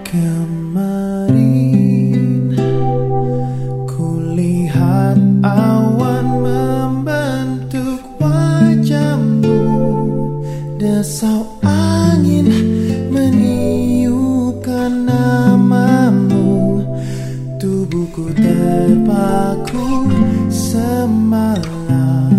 Kemarin kulihat awan membentuk wajahmu, desau angin meniupkan namamu, tubuhku terpaku semalam.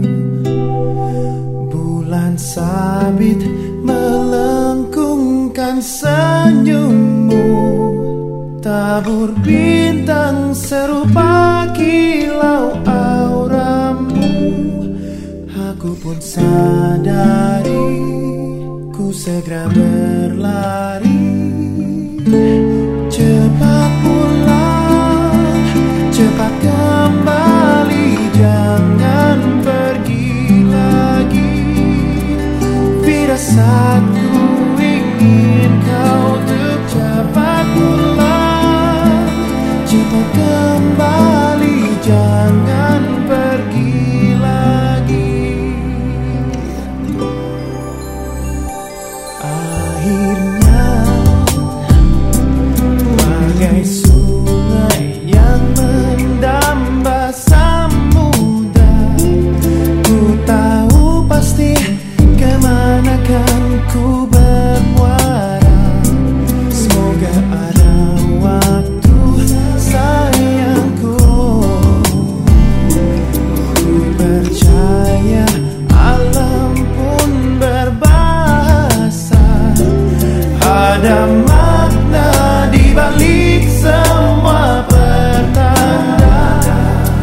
Bulan sabit melengkungkan senyummu, tabur bintang serupa kilau auramu. Aku pun sadari, ku segera berlari. Cepat pulang, cepat kembali, jangan pergi lagi. Firasatku ingin kau untuk cepat pulang, cepat kembali, jangan pergi lagi. Akhirnya bagai sungai yang mendamba samudra, ku tahu pasti kemana kan ku bermuara. Semoga ada waktu sayangku, ku percaya alam pun berbahasa. Ada makna di balik semua pertanda.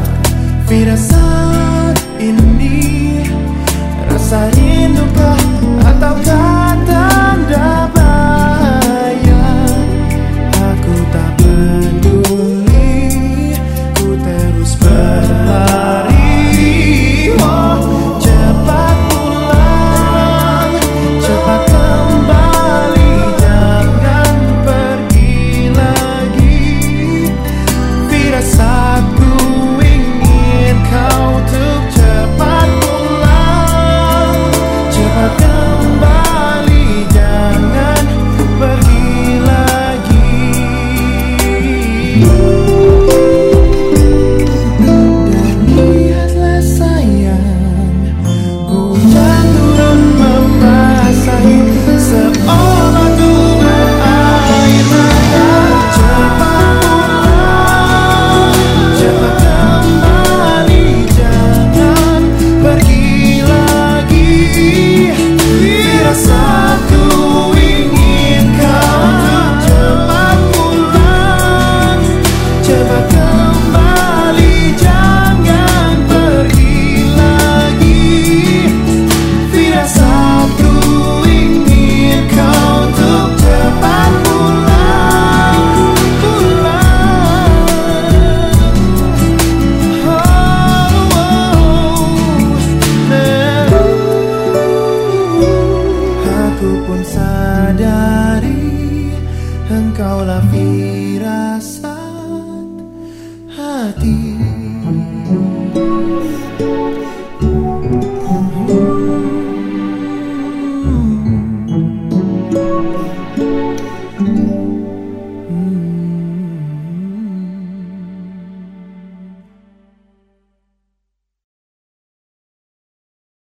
Firasat ini rasa rindukah ataukah tanda bahaya? Aku tak peduli, ku terus berlari. Oh, cepat pulang, cepat kembali, jangan pergi lagi. Firasatku ingin kau untuk cepat pulang, cepat kembali, jangan pergi lagi. Dan lihatlah sayang, hujan turun membasahi seolah ku berair mata. Cepat pulang, cepat kembali, jangan pergi lagi. Firasatku ingin kau untuk cepat pulang, cepat kembali, jangan pergi lagi. Firasatku ingin kau untuk cepat pulang, Aku pun sadari, engkaulah firasat hati.